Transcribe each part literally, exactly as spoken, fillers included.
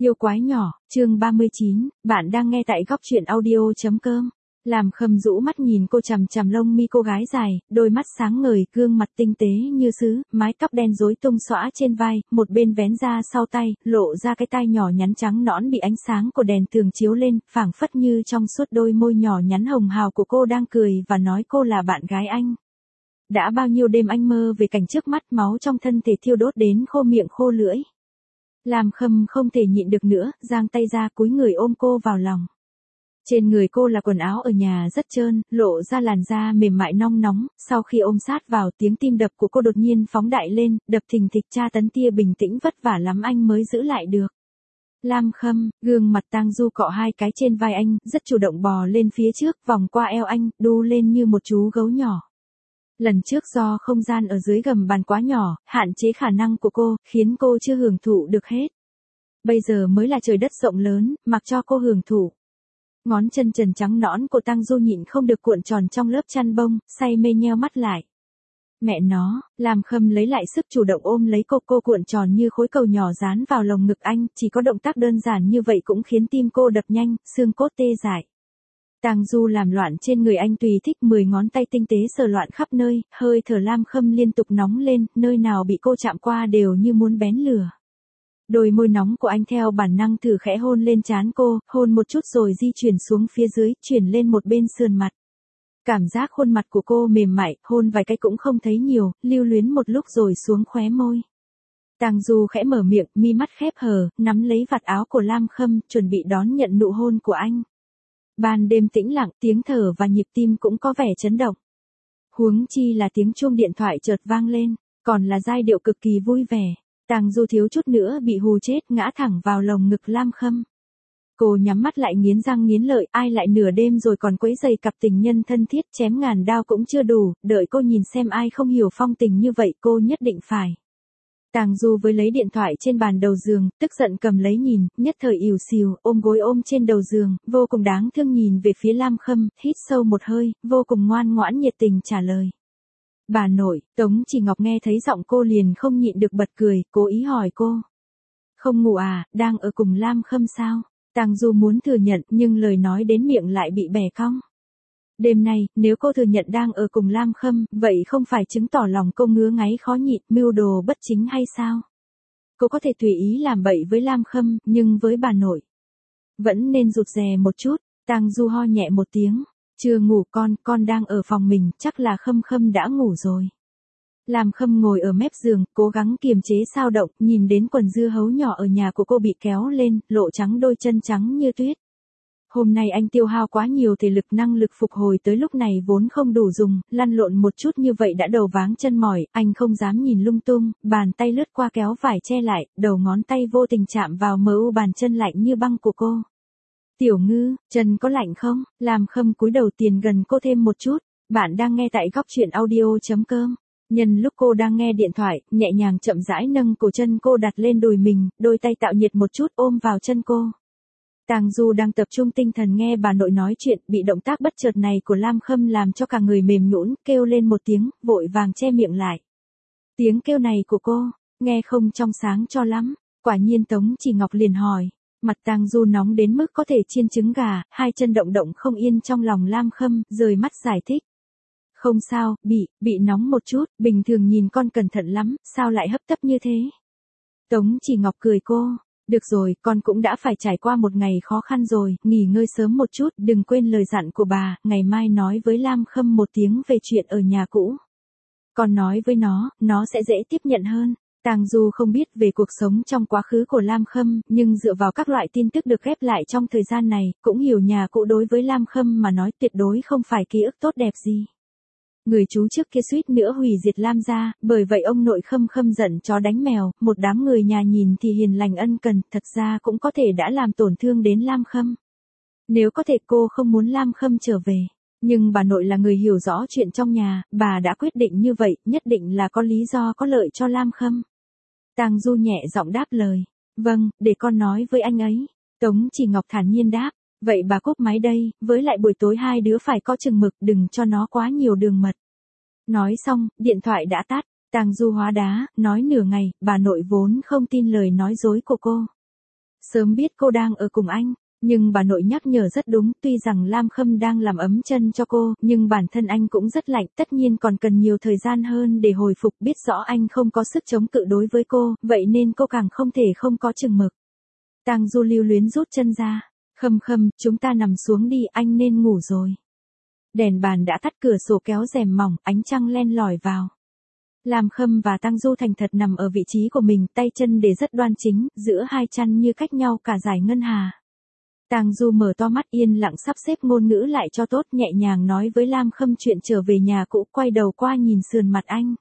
Yêu quái nhỏ, chương ba mươi chín, bạn đang nghe tại góc truyện audio.com. Làm Khâm rũ mắt nhìn cô chằm chằm lông mi cô gái dài, đôi mắt sáng ngời, gương mặt tinh tế như sứ, mái tóc đen rối tung xõa trên vai, một bên vén ra sau tay, lộ ra cái tai nhỏ nhắn trắng nõn bị ánh sáng của đèn tường chiếu lên, phảng phất như trong suốt đôi môi nhỏ nhắn hồng hào của cô đang cười và nói cô là bạn gái anh. Đã bao nhiêu đêm anh mơ về cảnh trước mắt, máu trong thân thể thiêu đốt đến khô miệng khô lưỡi. Làm Khâm không thể nhịn được nữa, giang tay ra cúi người ôm cô vào lòng. Trên người cô là quần áo ở nhà rất trơn, lộ ra làn da mềm mại nong nóng, sau khi ôm sát vào tiếng tim đập của cô đột nhiên phóng đại lên, đập thình thịch tra tấn tia bình tĩnh vất vả lắm anh mới giữ lại được. Lam Khâm, gương mặt Tang Du cọ hai cái trên vai anh, rất chủ động bò lên phía trước, vòng qua eo anh, đu lên như một chú gấu nhỏ. Lần trước do không gian ở dưới gầm bàn quá nhỏ, hạn chế khả năng của cô, khiến cô chưa hưởng thụ được hết. Bây giờ mới là trời đất rộng lớn, mặc cho cô hưởng thụ. Ngón chân trần trắng nõn của Tang Du nhịn không được cuộn tròn trong lớp chăn bông, say mê nheo mắt lại. Mẹ nó, Làm Khâm lấy lại sức chủ động ôm lấy cô, cô cuộn tròn như khối cầu nhỏ dán vào lồng ngực anh, chỉ có động tác đơn giản như vậy cũng khiến tim cô đập nhanh, xương cốt tê dại. Tang Du làm loạn trên người anh tùy thích, mười ngón tay tinh tế sờ loạn khắp nơi, hơi thở Lam Khâm liên tục nóng lên, nơi nào bị cô chạm qua đều như muốn bén lửa. Đôi môi nóng của anh theo bản năng thử khẽ hôn lên trán cô, hôn một chút rồi di chuyển xuống phía dưới, chuyển lên một bên sườn mặt. Cảm giác khuôn mặt của cô mềm mại, hôn vài cái cũng không thấy nhiều, lưu luyến một lúc rồi xuống khóe môi. Tang Du khẽ mở miệng, mi mắt khép hờ, nắm lấy vạt áo của Lam Khâm, chuẩn bị đón nhận nụ hôn của anh. Ban đêm tĩnh lặng, tiếng thở và nhịp tim cũng có vẻ chấn động. Huống chi là tiếng chuông điện thoại chợt vang lên, còn là giai điệu cực kỳ vui vẻ. Tang Du thiếu chút nữa bị hù chết, ngã thẳng vào lồng ngực Lam Khâm. Cô nhắm mắt lại nghiến răng nghiến lợi, ai lại nửa đêm rồi còn quấy rầy cặp tình nhân thân thiết, chém ngàn đao cũng chưa đủ, đợi cô nhìn xem ai không hiểu phong tình như vậy, cô nhất định phải. Tang Du với lấy điện thoại trên bàn đầu giường, tức giận cầm lấy nhìn, nhất thời ỉu xìu, ôm gối ôm trên đầu giường, vô cùng đáng thương nhìn về phía Lam Khâm, hít sâu một hơi, vô cùng ngoan ngoãn nhiệt tình trả lời. Bà nội, Tống Chỉ Ngọc nghe thấy giọng cô liền không nhịn được bật cười, cố ý hỏi cô. Không ngủ à, đang ở cùng Lam Khâm sao? Tang Du muốn thừa nhận nhưng lời nói đến miệng lại bị bẻ cong. Đêm nay, nếu cô thừa nhận đang ở cùng Lam Khâm, vậy không phải chứng tỏ lòng cô ngứa ngáy khó nhịn, mưu đồ bất chính hay sao? Cô có thể tùy ý làm bậy với Lam Khâm, nhưng với bà nội, vẫn nên rụt rè một chút. Tang Du ho nhẹ một tiếng. Chưa ngủ con, con đang ở phòng mình, chắc là Khâm Khâm đã ngủ rồi. Lam Khâm ngồi ở mép giường, cố gắng kiềm chế sao động, nhìn đến quần dưa hấu nhỏ ở nhà của cô bị kéo lên, lộ trắng đôi chân trắng như tuyết. Hôm nay anh tiêu hao quá nhiều thể lực, năng lực phục hồi tới lúc này vốn không đủ dùng, lăn lộn một chút như vậy đã đầu váng chân mỏi, anh không dám nhìn lung tung, bàn tay lướt qua kéo vải che lại, đầu ngón tay vô tình chạm vào mờ u bàn chân lạnh như băng của cô. Tiểu Ngư, chân có lạnh không? Lam Khâm cúi đầu tiền gần cô thêm một chút. Bạn đang nghe tại góc truyện audio.com. Nhân lúc cô đang nghe điện thoại, nhẹ nhàng chậm rãi nâng cổ chân cô đặt lên đùi mình, đôi tay tạo nhiệt một chút ôm vào chân cô. Tang Du đang tập trung tinh thần nghe bà nội nói chuyện, bị động tác bất chợt này của Lam Khâm làm cho cả người mềm nhũn, kêu lên một tiếng, vội vàng che miệng lại. Tiếng kêu này của cô, nghe không trong sáng cho lắm. Quả nhiên Tống Chỉ Ngọc liền hỏi. Mặt Tang Du nóng đến mức có thể chiên trứng gà, hai chân động động không yên trong lòng Lam Khâm, rời mắt giải thích. Không sao, bị, bị nóng một chút, bình thường nhìn con cẩn thận lắm, sao lại hấp tấp như thế? Tống Chỉ Ngọc cười cô, được rồi, con cũng đã phải trải qua một ngày khó khăn rồi, nghỉ ngơi sớm một chút, đừng quên lời dặn của bà, ngày mai nói với Lam Khâm một tiếng về chuyện ở nhà cũ. Con nói với nó, nó sẽ dễ tiếp nhận hơn. Tang Du không biết về cuộc sống trong quá khứ của Lam Khâm, nhưng dựa vào các loại tin tức được ghép lại trong thời gian này, cũng hiểu nhà cũ đối với Lam Khâm mà nói tuyệt đối không phải ký ức tốt đẹp gì. Người chú trước kia suýt nữa hủy diệt Lam gia, bởi vậy ông nội Khâm Khâm giận chó đánh mèo, một đám người nhà nhìn thì hiền lành ân cần, thật ra cũng có thể đã làm tổn thương đến Lam Khâm. Nếu có thể cô không muốn Lam Khâm trở về. Nhưng bà nội là người hiểu rõ chuyện trong nhà, bà đã quyết định như vậy, nhất định là có lý do có lợi cho Lam Khâm. Tang Du nhẹ giọng đáp lời. Vâng, để con nói với anh ấy. Tống Chỉ Ngọc thản nhiên đáp. Vậy bà cúp máy đây, với lại buổi tối hai đứa phải có chừng mực, đừng cho nó quá nhiều đường mật. Nói xong, điện thoại đã tắt. Tang Du hóa đá, nói nửa ngày, bà nội vốn không tin lời nói dối của cô. Sớm biết cô đang ở cùng anh, nhưng bà nội nhắc nhở rất đúng, tuy rằng Lam Khâm đang làm ấm chân cho cô, nhưng bản thân anh cũng rất lạnh, tất nhiên còn cần nhiều thời gian hơn để hồi phục, biết rõ anh không có sức chống cự đối với cô, vậy nên cô càng không thể không có chừng mực. Tang Du lưu luyến rút chân ra, Khâm Khâm, chúng ta nằm xuống đi, anh nên ngủ rồi. Đèn bàn đã tắt, cửa sổ kéo rèm mỏng, ánh trăng len lỏi vào. Lam Khâm và Tang Du thành thật nằm ở vị trí của mình, tay chân để rất đoan chính, giữa hai chăn như cách nhau cả dải ngân hà. Tang Du mở to mắt yên lặng sắp xếp ngôn ngữ lại cho tốt, nhẹ nhàng nói với Lam Khâm chuyện trở về nhà cũ, quay đầu qua nhìn sườn mặt anh.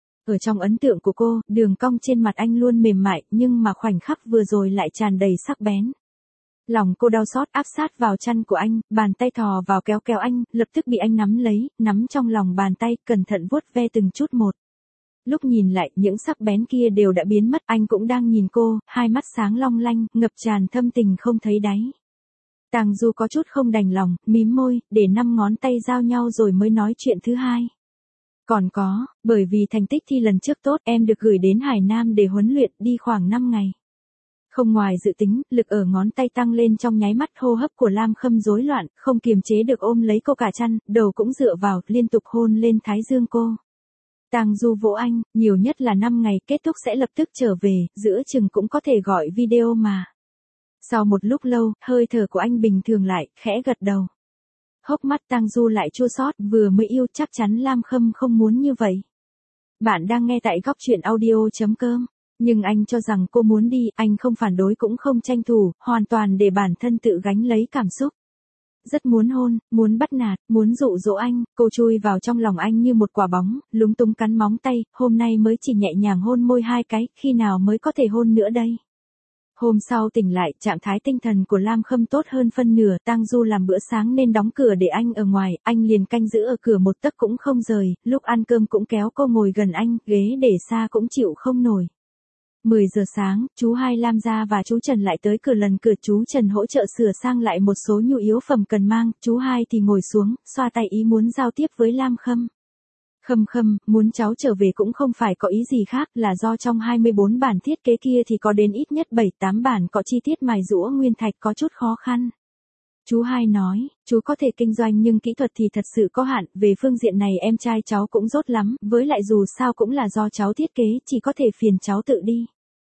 Ở trong ấn tượng của cô, đường cong trên mặt anh luôn mềm mại, nhưng mà khoảnh khắc vừa rồi lại tràn đầy sắc bén. Lòng cô đau xót áp sát vào chăn của anh, bàn tay thò vào kéo kéo anh, lập tức bị anh nắm lấy, nắm trong lòng bàn tay, cẩn thận vuốt ve từng chút một. Lúc nhìn lại, những sắc bén kia đều đã biến mất, anh cũng đang nhìn cô, hai mắt sáng long lanh, ngập tràn thâm tình không thấy đáy. Tang Du có chút không đành lòng, mím môi, để năm ngón tay giao nhau rồi mới nói chuyện thứ hai. Còn có, bởi vì thành tích thi lần trước tốt, em được gửi đến Hải Nam để huấn luyện, đi khoảng năm ngày. Không ngoài dự tính, lực ở ngón tay tăng lên trong nháy mắt, hô hấp của Lam Khâm rối loạn, không kiềm chế được ôm lấy cô cả chăn, đầu cũng dựa vào, liên tục hôn lên thái dương cô. Tang Du vỗ anh, nhiều nhất là năm ngày, kết thúc sẽ lập tức trở về, giữa chừng cũng có thể gọi video mà. Sau một lúc lâu, hơi thở của anh bình thường lại, khẽ gật đầu. Hốc mắt Tang Du lại chua xót, vừa mới yêu chắc chắn Lam Khâm không muốn như vậy. Bạn đang nghe tại góc truyện audio chấm com. Nhưng anh cho rằng cô muốn đi, anh không phản đối cũng không tranh thủ, hoàn toàn để bản thân tự gánh lấy cảm xúc. Rất muốn hôn, muốn bắt nạt, muốn dụ dỗ anh, cô chui vào trong lòng anh như một quả bóng, lúng túng cắn móng tay, hôm nay mới chỉ nhẹ nhàng hôn môi hai cái, khi nào mới có thể hôn nữa đây. Hôm sau tỉnh lại, trạng thái tinh thần của Lam Khâm tốt hơn phân nửa, Tang Du làm bữa sáng nên đóng cửa để anh ở ngoài, anh liền canh giữ ở cửa một tấc cũng không rời, lúc ăn cơm cũng kéo cô ngồi gần anh, ghế để xa cũng chịu không nổi. mười giờ sáng, chú hai Lam gia và chú Trần lại tới cửa, lần cửa chú Trần hỗ trợ sửa sang lại một số nhu yếu phẩm cần mang, chú hai thì ngồi xuống, xoa tay ý muốn giao tiếp với Lam Khâm. Khâm Khâm, muốn cháu trở về cũng không phải có ý gì khác, là do trong hai mươi bốn bản thiết kế kia thì có đến ít nhất bảy tám bản có chi tiết mài giũa nguyên thạch có chút khó khăn. Chú hai nói, chú có thể kinh doanh nhưng kỹ thuật thì thật sự có hạn, về phương diện này em trai cháu cũng dốt lắm, với lại dù sao cũng là do cháu thiết kế, chỉ có thể phiền cháu tự đi.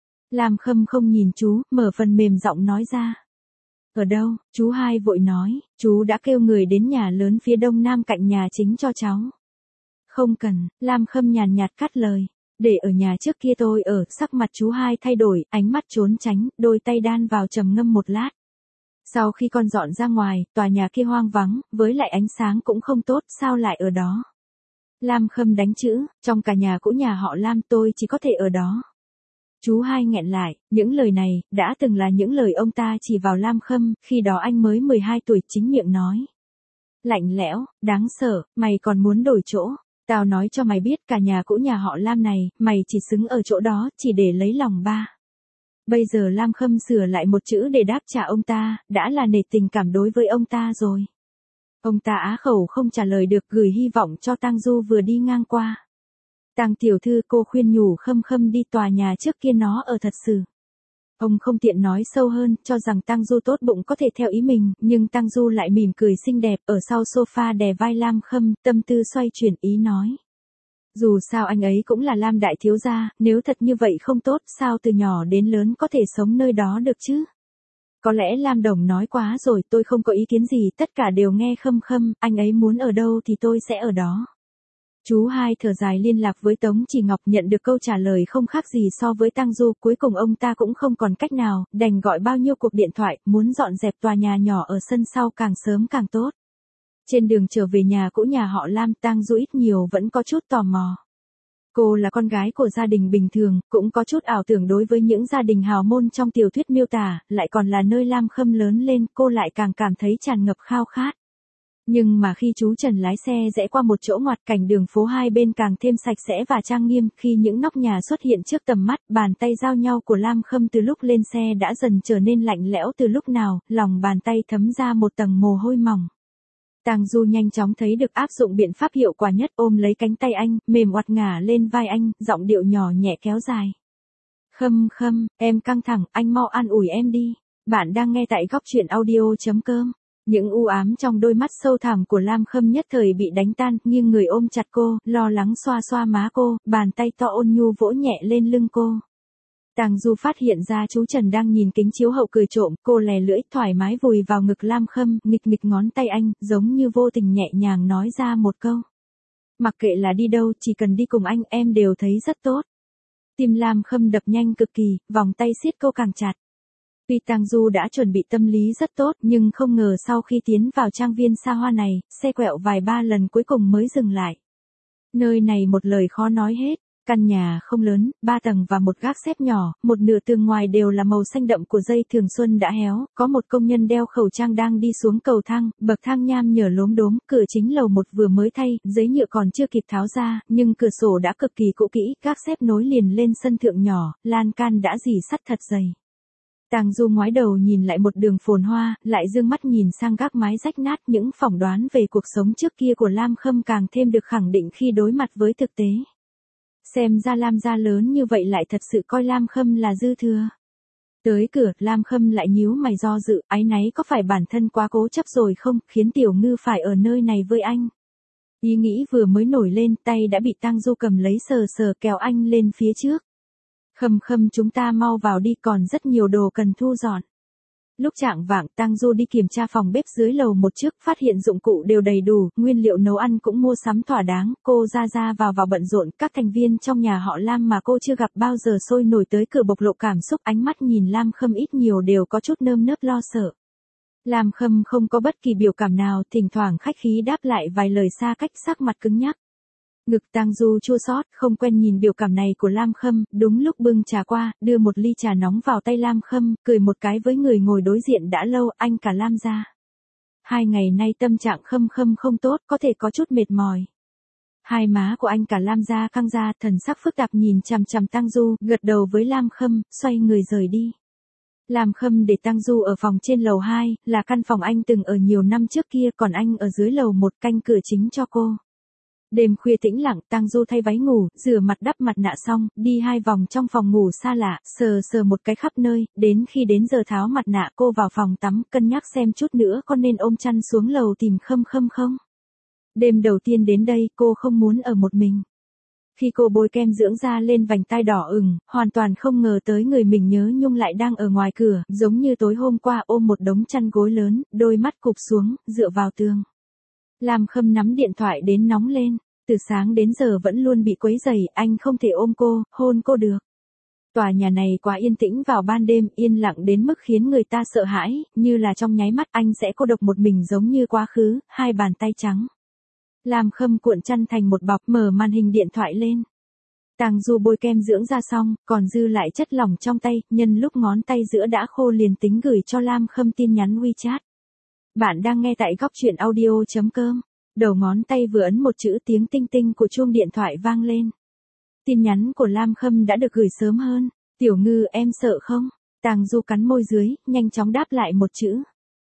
Lam Khâm không nhìn chú, mở phần mềm giọng nói ra. Ở đâu? Chú hai vội nói, chú đã kêu người đến nhà lớn phía đông nam cạnh nhà chính cho cháu. Không cần, Lam Khâm nhàn nhạt cắt lời. Để ở nhà trước kia tôi ở, sắc mặt chú hai thay đổi, ánh mắt trốn tránh, đôi tay đan vào trầm ngâm một lát. Sau khi con dọn ra ngoài, tòa nhà kia hoang vắng, với lại ánh sáng cũng không tốt, sao lại ở đó? Lam Khâm đánh chữ, trong cả nhà cũ nhà họ Lam tôi chỉ có thể ở đó. Chú hai nghẹn lại, những lời này, đã từng là những lời ông ta chỉ vào Lam Khâm, khi đó anh mới mười hai tuổi, chính miệng nói. Lạnh lẽo, đáng sợ, mày còn muốn đổi chỗ. Tao nói cho mày biết cả nhà cũ nhà họ Lam này, mày chỉ xứng ở chỗ đó, chỉ để lấy lòng ba. Bây giờ Lam Khâm sửa lại một chữ để đáp trả ông ta, đã là nể tình cảm đối với ông ta rồi. Ông ta á khẩu không trả lời được, gửi hy vọng cho Tang Du vừa đi ngang qua. Tang tiểu thư, cô khuyên nhủ Khâm Khâm đi tòa nhà trước kia nó ở thật sự. Ông không tiện nói sâu hơn, cho rằng Tang Du tốt bụng có thể theo ý mình, nhưng Tang Du lại mỉm cười xinh đẹp, ở sau sofa đè vai Lam Khâm, tâm tư xoay chuyển ý nói. Dù sao anh ấy cũng là Lam đại thiếu gia, nếu thật như vậy không tốt, sao từ nhỏ đến lớn có thể sống nơi đó được chứ? Có lẽ Lam Đồng nói quá rồi, tôi không có ý kiến gì, tất cả đều nghe Khâm Khâm, anh ấy muốn ở đâu thì tôi sẽ ở đó. Chú hai thở dài liên lạc với Tống Chỉ Ngọc, nhận được câu trả lời không khác gì so với Tang Du, cuối cùng ông ta cũng không còn cách nào, đành gọi bao nhiêu cuộc điện thoại, muốn dọn dẹp tòa nhà nhỏ ở sân sau càng sớm càng tốt. Trên đường trở về nhà cũ nhà họ Lam, Tang Du ít nhiều vẫn có chút tò mò. Cô là con gái của gia đình bình thường, cũng có chút ảo tưởng đối với những gia đình hào môn trong tiểu thuyết miêu tả, lại còn là nơi Lam Khâm lớn lên, cô lại càng cảm thấy tràn ngập khao khát. Nhưng mà khi chú Trần lái xe rẽ qua một chỗ ngoặt, cảnh đường phố hai bên càng thêm sạch sẽ và trang nghiêm, khi những nóc nhà xuất hiện trước tầm mắt, bàn tay giao nhau của Lam Khâm từ lúc lên xe đã dần trở nên lạnh lẽo từ lúc nào, lòng bàn tay thấm ra một tầng mồ hôi mỏng. Tang Du nhanh chóng thấy được áp dụng biện pháp hiệu quả nhất, ôm lấy cánh tay anh, mềm oặt ngả lên vai anh, giọng điệu nhỏ nhẹ kéo dài. Khâm khâm, em căng thẳng, anh mau an ủi em đi. Bạn đang nghe tại góc truyện audio.com. Những u ám trong đôi mắt sâu thẳm của Lam Khâm nhất thời bị đánh tan, nghiêng người ôm chặt cô, lo lắng xoa xoa má cô, bàn tay to ôn nhu vỗ nhẹ lên lưng cô. Tàng Du phát hiện ra chú Trần đang nhìn kính chiếu hậu cười trộm, cô lè lưỡi thoải mái vùi vào ngực Lam Khâm, nghịch nghịch ngón tay anh, giống như vô tình nhẹ nhàng nói ra một câu. Mặc kệ là đi đâu, chỉ cần đi cùng anh, em đều thấy rất tốt. Tim Lam Khâm đập nhanh cực kỳ, vòng tay siết cô càng chặt. Tuy Tàng Du đã chuẩn bị tâm lý rất tốt, nhưng không ngờ sau khi tiến vào trang viên xa hoa này, xe quẹo vài ba lần cuối cùng mới dừng lại. Nơi này một lời khó nói hết. Căn nhà không lớn, ba tầng và một gác xếp nhỏ, một nửa tường ngoài đều là màu xanh đậm của dây thường xuân đã héo, có một công nhân đeo khẩu trang đang đi xuống cầu thang, bậc thang nham nhở lốm đốm, cửa chính lầu một vừa mới thay, giấy nhựa còn chưa kịp tháo ra, nhưng cửa sổ đã cực kỳ cũ kỹ, gác xếp nối liền lên sân thượng nhỏ, lan can đã rỉ sắt thật dày. Tàng Du ngoái đầu nhìn lại một đường phồn hoa, lại dương mắt nhìn sang gác mái rách nát, những phỏng đoán về cuộc sống trước kia của Lam Khâm càng thêm được khẳng định khi đối mặt với thực tế. Xem ra Lam gia lớn như vậy lại thật sự coi Lam Khâm là dư thừa. Tới cửa, Lam Khâm lại nhíu mày do dự, áy náy có phải bản thân quá cố chấp rồi không, khiến Tiểu Ngư phải ở nơi này với anh. Ý nghĩ vừa mới nổi lên, tay đã bị Tang Du cầm lấy sờ sờ kéo anh lên phía trước. Khâm khâm chúng ta mau vào đi, còn rất nhiều đồ cần thu dọn. Lúc chạng vạng, Tang Du đi kiểm tra phòng bếp dưới lầu một trước, phát hiện dụng cụ đều đầy đủ, nguyên liệu nấu ăn cũng mua sắm thỏa đáng, cô ra ra vào vào bận rộn, các thành viên trong nhà họ Lam mà cô chưa gặp bao giờ sôi nổi tới cửa bộc lộ cảm xúc, ánh mắt nhìn Lam Khâm ít nhiều đều có chút nơm nớp lo sợ. Lam Khâm không có bất kỳ biểu cảm nào, thỉnh thoảng khách khí đáp lại vài lời xa cách, sắc mặt cứng nhắc. Ngực Tang Du chua xót, không quen nhìn biểu cảm này của Lam Khâm, đúng lúc bưng trà qua, đưa một ly trà nóng vào tay Lam Khâm, cười một cái với người ngồi đối diện đã lâu, anh cả Lam gia. Hai ngày nay tâm trạng Khâm Khâm không tốt, có thể có chút mệt mỏi. Hai má của anh cả Lam gia căng ra, thần sắc phức tạp nhìn chằm chằm Tang Du, gật đầu với Lam Khâm, xoay người rời đi. Lam Khâm để Tang Du ở phòng trên lầu hai, là căn phòng anh từng ở nhiều năm trước kia, còn anh ở dưới lầu một canh cửa chính cho cô. Đêm khuya tĩnh lặng, Tang Du thay váy ngủ, rửa mặt đắp mặt nạ xong, đi hai vòng trong phòng ngủ xa lạ, sờ sờ một cái khắp nơi, đến khi đến giờ tháo mặt nạ cô vào phòng tắm, cân nhắc xem chút nữa có nên ôm chăn xuống lầu tìm Khâm Khâm không. Đêm đầu tiên đến đây, cô không muốn ở một mình. Khi cô bôi kem dưỡng da lên vành tai đỏ ửng, hoàn toàn không ngờ tới người mình nhớ nhung lại đang ở ngoài cửa, giống như tối hôm qua ôm một đống chăn gối lớn, đôi mắt cụp xuống, dựa vào tường. Lam Khâm nắm điện thoại đến nóng lên, từ sáng đến giờ vẫn luôn bị quấy rầy, anh không thể ôm cô, hôn cô được. Tòa nhà này quá yên tĩnh vào ban đêm, yên lặng đến mức khiến người ta sợ hãi, như là trong nháy mắt anh sẽ cô độc một mình giống như quá khứ, hai bàn tay trắng. Lam Khâm cuộn chăn thành một bọc, mở màn hình điện thoại lên. Tang Du bôi kem dưỡng da xong, còn dư lại chất lỏng trong tay, nhân lúc ngón tay giữa đã khô liền tính gửi cho Lam Khâm tin nhắn WeChat. Bạn đang nghe tại góc truyện audio.com. Đầu ngón tay vừa ấn một chữ, tiếng tinh tinh của chuông điện thoại vang lên. Tin nhắn của Lam Khâm đã được gửi sớm hơn. Tiểu Ngư, em sợ không? Tang Du cắn môi dưới, nhanh chóng đáp lại một chữ.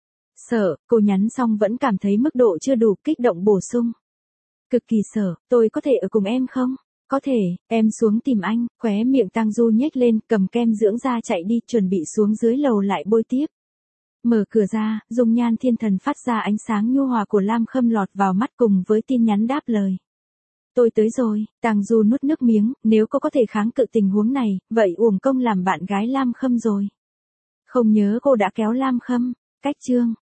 Sợ, cô nhắn xong vẫn cảm thấy mức độ chưa đủ, kích động bổ sung. Cực kỳ sợ, tôi có thể ở cùng em không? Có thể, em xuống tìm anh. Khóe miệng Tang Du nhếch lên, cầm kem dưỡng da chạy đi, chuẩn bị xuống dưới lầu lại bôi tiếp. Mở cửa ra, dung nhan thiên thần phát ra ánh sáng nhu hòa của Lam Khâm lọt vào mắt cùng với tin nhắn đáp lời. Tôi tới rồi. Tang Du nuốt nước miếng, nếu cô có thể kháng cự tình huống này, vậy uổng công làm bạn gái Lam Khâm rồi. Không nhớ cô đã kéo Lam Khâm. Cách chương.